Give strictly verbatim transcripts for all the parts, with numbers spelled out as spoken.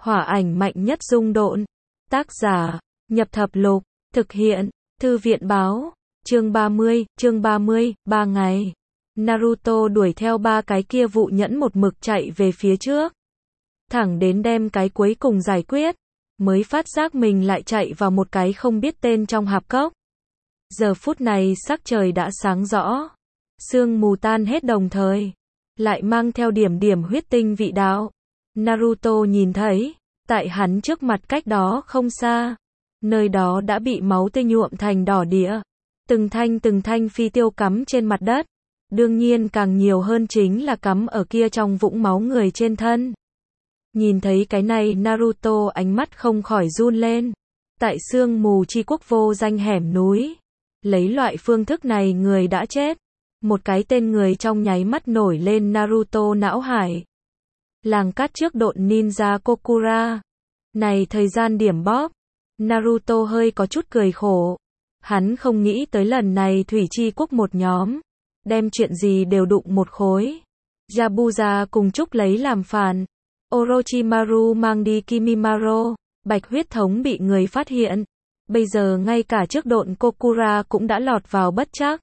Hỏa ảnh mạnh nhất dung độn. Tác giả, Nhập Thập Lục. Thực hiện, Thư viện báo. Chương ba mươi, chương ba mươi, ba ngày. Naruto đuổi theo ba cái kia vụ nhẫn một mực chạy về phía trước. Thẳng đến đem cái cuối cùng giải quyết, mới phát giác mình lại chạy vào một cái không biết tên trong hạp cốc. Giờ phút này sắc trời đã sáng rõ. Sương mù tan hết đồng thời, lại mang theo điểm điểm huyết tinh vị đạo. Naruto nhìn thấy, tại hắn trước mặt cách đó không xa, nơi đó đã bị máu tươi nhuộm thành đỏ đĩa. Từng thanh từng thanh phi tiêu cắm trên mặt đất. Đương nhiên càng nhiều hơn chính là cắm ở kia trong vũng máu người trên thân. Nhìn thấy cái này Naruto ánh mắt không khỏi run lên. Tại sương mù chi quốc vô danh hẻm núi, lấy loại phương thức này người đã chết. Một cái tên người trong nháy mắt nổi lên Naruto não hải. Làng cát trước độn ninja Kokura. Này thời gian điểm bóp. Naruto hơi có chút cười khổ. Hắn không nghĩ tới lần này Thủy Chi Quốc một nhóm, đem chuyện gì đều đụng một khối. Yabuza cùng Trúc lấy làm phản. Orochimaru mang đi Kimimaro. Bạch huyết thống bị người phát hiện. Bây giờ ngay cả trước độn Kokura cũng đã lọt vào bất trắc.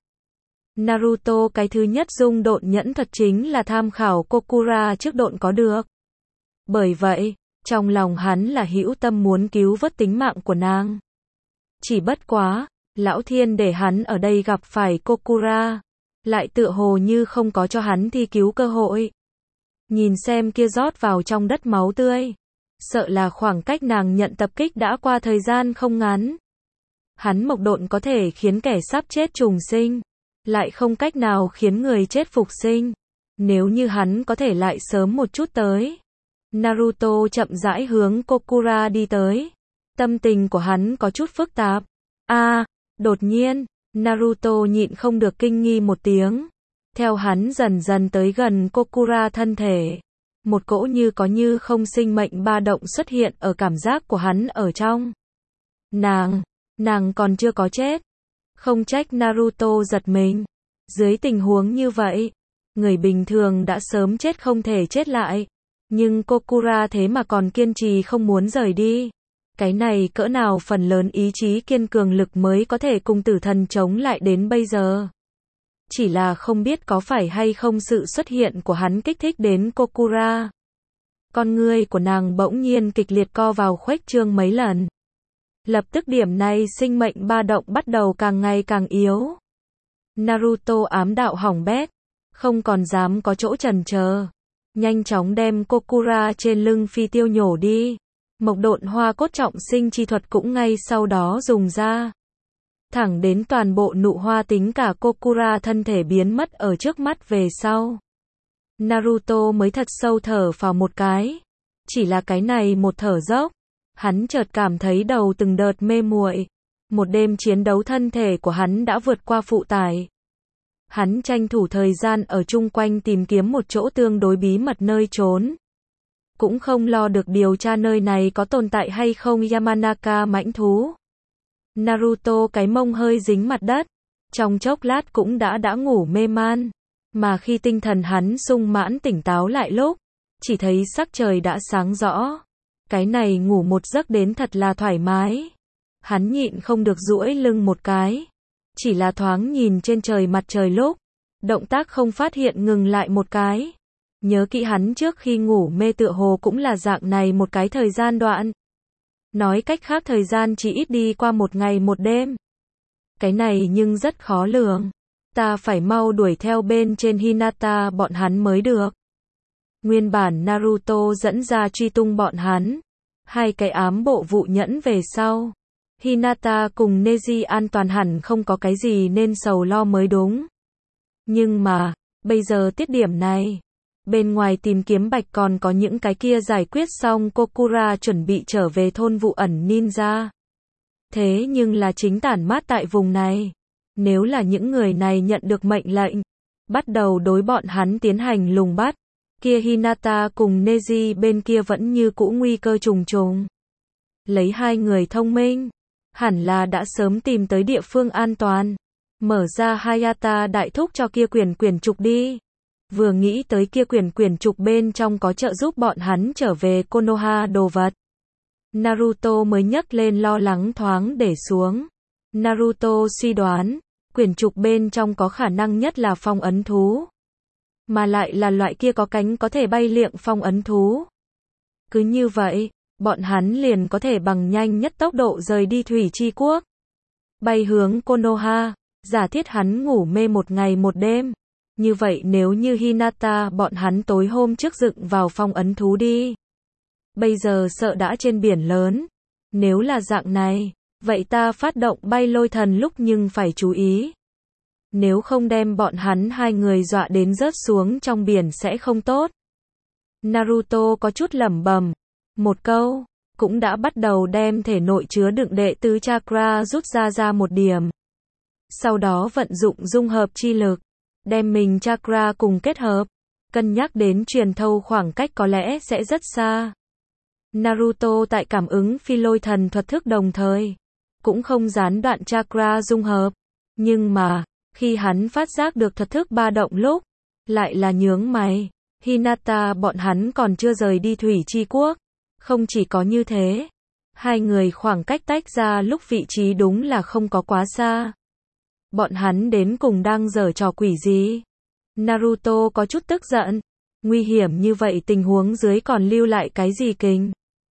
Naruto cái thứ nhất dung độn nhẫn thuật chính là tham khảo Kokura trước độn có được. Bởi vậy, trong lòng hắn là hữu tâm muốn cứu vớt tính mạng của nàng. Chỉ bất quá, lão thiên để hắn ở đây gặp phải Kokura, lại tựa hồ như không có cho hắn thi cứu cơ hội. Nhìn xem kia rót vào trong đất máu tươi, sợ là khoảng cách nàng nhận tập kích đã qua thời gian không ngắn. Hắn mộc độn có thể khiến kẻ sắp chết trùng sinh, lại không cách nào khiến người chết phục sinh. Nếu như hắn có thể lại sớm một chút tới. Naruto chậm rãi hướng Kokura đi tới. Tâm tình của hắn có chút phức tạp. A, à, đột nhiên, Naruto nhịn không được kinh nghi một tiếng. Theo hắn dần dần tới gần Kokura thân thể, một cỗ như có như không sinh mệnh ba động xuất hiện ở cảm giác của hắn ở trong. Nàng, nàng còn chưa có chết. Không trách Naruto giật mình. Dưới tình huống như vậy, người bình thường đã sớm chết không thể chết lại. Nhưng Kokura thế mà còn kiên trì không muốn rời đi. Cái này cỡ nào phần lớn ý chí kiên cường lực mới có thể cùng tử thần chống lại đến bây giờ. Chỉ là không biết có phải hay không sự xuất hiện của hắn kích thích đến Kokura. Con ngươi của nàng bỗng nhiên kịch liệt co vào khuếch trương mấy lần. Lập tức điểm này sinh mệnh ba động bắt đầu càng ngày càng yếu. Naruto ám đạo hỏng bét, không còn dám có chỗ chần chờ. Nhanh chóng đem Kokura trên lưng phi tiêu nhổ đi. Mộc độn hoa cốt trọng sinh chi thuật cũng ngay sau đó dùng ra. Thẳng đến toàn bộ nụ hoa tính cả Kokura thân thể biến mất ở trước mắt về sau. Naruto mới thật sâu thở vào một cái. Chỉ là cái này một thở dốc, hắn chợt cảm thấy đầu từng đợt mê muội. Một đêm chiến đấu thân thể của hắn đã vượt qua phụ tải. Hắn tranh thủ thời gian ở chung quanh tìm kiếm một chỗ tương đối bí mật nơi trốn. Cũng không lo được điều tra nơi này có tồn tại hay không Yamanaka mãnh thú. Naruto cái mông hơi dính mặt đất. Trong chốc lát cũng đã đã ngủ mê man. Mà khi tinh thần hắn sung mãn tỉnh táo lại lúc, chỉ thấy sắc trời đã sáng rõ. Cái này ngủ một giấc đến thật là thoải mái. Hắn nhịn không được duỗi lưng một cái. Chỉ là thoáng nhìn trên trời mặt trời lúc, động tác không phát hiện ngừng lại một cái. Nhớ kỹ hắn trước khi ngủ mê tựa hồ cũng là dạng này một cái thời gian đoạn. Nói cách khác thời gian chỉ ít đi qua một ngày một đêm. Cái này nhưng rất khó lường. Ta phải mau đuổi theo bên trên Hinata bọn hắn mới được. Nguyên bản Naruto dẫn ra truy tung bọn hắn. Hai cái ám bộ vụ nhẫn về sau. Hinata cùng Neji an toàn hẳn không có cái gì nên sầu lo mới đúng. Nhưng mà, bây giờ tiết điểm này, bên ngoài tìm kiếm bạch còn có những cái kia giải quyết xong Kokura chuẩn bị trở về thôn vụ ẩn ninja. Thế nhưng là chính tản mát tại vùng này. Nếu là những người này nhận được mệnh lệnh, bắt đầu đối bọn hắn tiến hành lùng bắt, kia Hinata cùng Neji bên kia vẫn như cũ nguy cơ trùng trùng. Lấy hai người thông minh, hẳn là đã sớm tìm tới địa phương an toàn. Mở ra Hayata đại thúc cho kia quyền quyền trục đi. Vừa nghĩ tới kia quyển quyển trục bên trong có trợ giúp bọn hắn trở về Konoha đồ vật, Naruto mới nhấc lên lo lắng thoáng để xuống. Naruto suy đoán, quyển trục bên trong có khả năng nhất là phong ấn thú. Mà lại là loại kia có cánh có thể bay liệng phong ấn thú. Cứ như vậy, bọn hắn liền có thể bằng nhanh nhất tốc độ rời đi Thủy Chi Quốc. Bay hướng Konoha, giả thiết hắn ngủ mê một ngày một đêm. Như vậy nếu như Hinata bọn hắn tối hôm trước dựng vào phong ấn thú đi. Bây giờ sợ đã trên biển lớn. Nếu là dạng này, vậy ta phát động bay lôi thần lúc nhưng phải chú ý. Nếu không đem bọn hắn hai người dọa đến rớt xuống trong biển sẽ không tốt. Naruto có chút lẩm bẩm. Một câu, cũng đã bắt đầu đem thể nội chứa đựng đệ tứ chakra rút ra ra một điểm. Sau đó vận dụng dung hợp chi lực, đem mình chakra cùng kết hợp, cân nhắc đến truyền thâu khoảng cách có lẽ sẽ rất xa. Naruto tại cảm ứng phi lôi thần thuật thức đồng thời, cũng không gián đoạn chakra dung hợp, nhưng mà, khi hắn phát giác được thuật thức ba động lúc, lại là nhướng mày. Hinata bọn hắn còn chưa rời đi Thủy Chi Quốc. Không chỉ có như thế, hai người khoảng cách tách ra lúc vị trí đúng là không có quá xa. Bọn hắn đến cùng đang giở trò quỷ gì? Naruto có chút tức giận. Nguy hiểm như vậy tình huống dưới còn lưu lại cái gì kinh?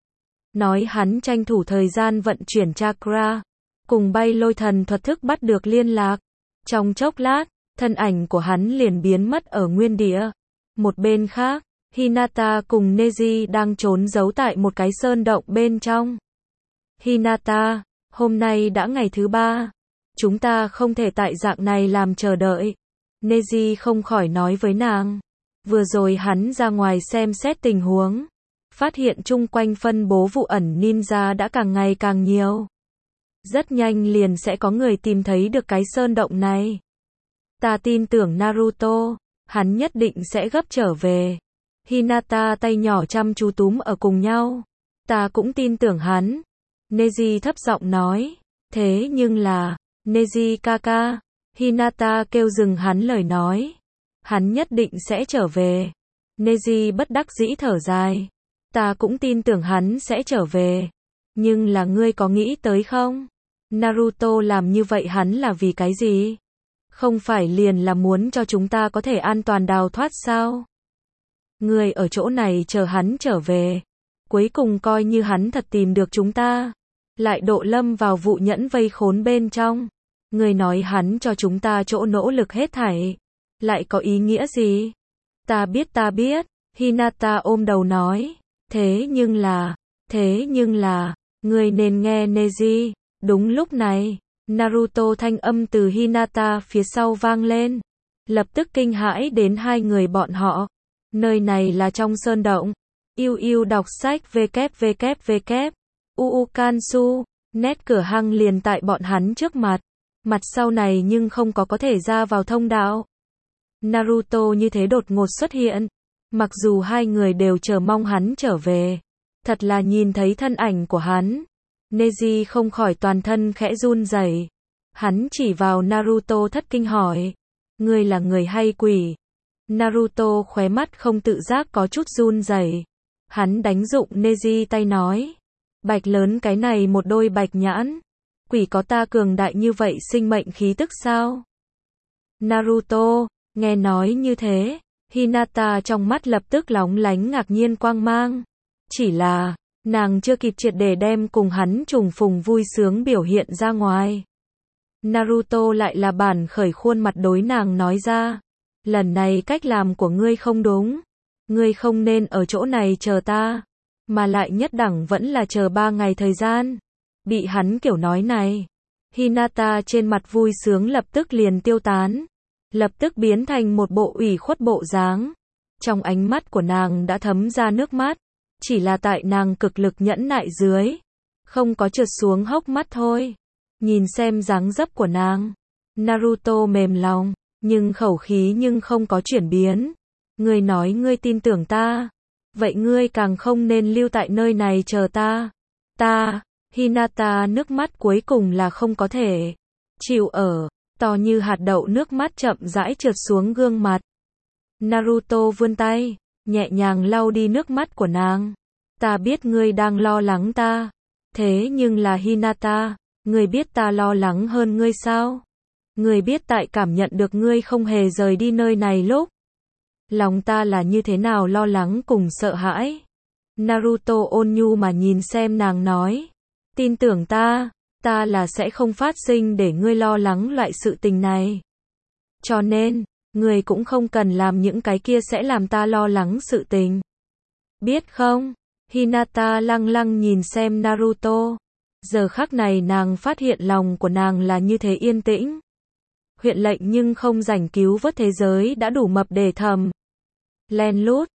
Nói hắn tranh thủ thời gian vận chuyển chakra, cùng bay lôi thần thuật thức bắt được liên lạc. Trong chốc lát, thân ảnh của hắn liền biến mất ở nguyên địa. Một bên khác, Hinata cùng Neji đang trốn giấu tại một cái sơn động bên trong. Hinata, hôm nay đã ngày thứ ba. Chúng ta không thể tại dạng này làm chờ đợi. Neji không khỏi nói với nàng. Vừa rồi hắn ra ngoài xem xét tình huống. Phát hiện chung quanh phân bố vụ ẩn ninja đã càng ngày càng nhiều. Rất nhanh liền sẽ có người tìm thấy được cái sơn động này. Ta tin tưởng Naruto, hắn nhất định sẽ gấp trở về. Hinata tay nhỏ chăm chú túm ở cùng nhau. Ta cũng tin tưởng hắn. Neji thấp giọng nói. Thế nhưng là, Neji kaka, Hinata kêu dừng hắn lời nói. Hắn nhất định sẽ trở về. Neji bất đắc dĩ thở dài. Ta cũng tin tưởng hắn sẽ trở về. Nhưng là ngươi có nghĩ tới không? Naruto làm như vậy hắn là vì cái gì? Không phải liền là muốn cho chúng ta có thể an toàn đào thoát sao? Ngươi ở chỗ này chờ hắn trở về. Cuối cùng coi như hắn thật tìm được chúng ta. Lại độ lâm vào vụ nhẫn vây khốn bên trong. Ngươi nói hắn cho chúng ta chỗ nỗ lực hết thảy. Lại có ý nghĩa gì? Ta biết ta biết. Hinata ôm đầu nói. Thế nhưng là, thế nhưng là, ngươi nên nghe Neji. Đúng lúc này, Naruto thanh âm từ Hinata phía sau vang lên. Lập tức kinh hãi đến hai người bọn họ. Nơi này là trong sơn động. Yêu yêu đọc sách www. Uukansu. Nét cửa hang liền tại bọn hắn trước mặt. Mặt sau này nhưng không có có thể ra vào thông đạo. Naruto như thế đột ngột xuất hiện. Mặc dù hai người đều chờ mong hắn trở về. Thật là nhìn thấy thân ảnh của hắn. Neji không khỏi toàn thân khẽ run rẩy. Hắn chỉ vào Naruto thất kinh hỏi. Ngươi là người hay quỷ? Naruto khóe mắt không tự giác có chút run rẩy. Hắn đánh dụng Neji tay nói. Bạch lớn cái này một đôi bạch nhãn. Quỷ có ta cường đại như vậy sinh mệnh khí tức sao? Naruto, nghe nói như thế. Hinata trong mắt lập tức lóng lánh ngạc nhiên quang mang. Chỉ là, nàng chưa kịp triệt để đem cùng hắn trùng phùng vui sướng biểu hiện ra ngoài. Naruto lại là bản khởi khuôn mặt đối nàng nói ra. Lần này cách làm của ngươi không đúng. Ngươi không nên ở chỗ này chờ ta. Mà lại nhất đẳng vẫn là chờ ba ngày thời gian. Bị hắn kiểu nói này. Hinata trên mặt vui sướng lập tức liền tiêu tán. Lập tức biến thành một bộ ủy khuất bộ dáng. Trong ánh mắt của nàng đã thấm ra nước mắt. Chỉ là tại nàng cực lực nhẫn nại dưới. Không có trượt xuống hốc mắt thôi. Nhìn xem dáng dấp của nàng. Naruto mềm lòng. Nhưng khẩu khí nhưng không có chuyển biến. Ngươi nói ngươi tin tưởng ta. Vậy ngươi càng không nên lưu tại nơi này chờ ta. Ta, Hinata nước mắt cuối cùng là không có thể chịu ở. To như hạt đậu nước mắt chậm rãi trượt xuống gương mặt. Naruto vươn tay, nhẹ nhàng lau đi nước mắt của nàng. Ta biết ngươi đang lo lắng ta. Thế nhưng là Hinata, ngươi biết ta lo lắng hơn ngươi sao? Ngươi biết tại cảm nhận được ngươi không hề rời đi nơi này lúc lòng ta là như thế nào lo lắng cùng sợ hãi. Naruto ôn nhu mà nhìn xem nàng nói. Tin tưởng ta, ta là sẽ không phát sinh để ngươi lo lắng loại sự tình này. Cho nên, ngươi cũng không cần làm những cái kia sẽ làm ta lo lắng sự tình. Biết không? Hinata lăng lăng nhìn xem Naruto. Giờ khắc này nàng phát hiện lòng của nàng là như thế yên tĩnh. Huyện lệnh nhưng không rảnh cứu vớt thế giới đã đủ mập để thầm. Len lút,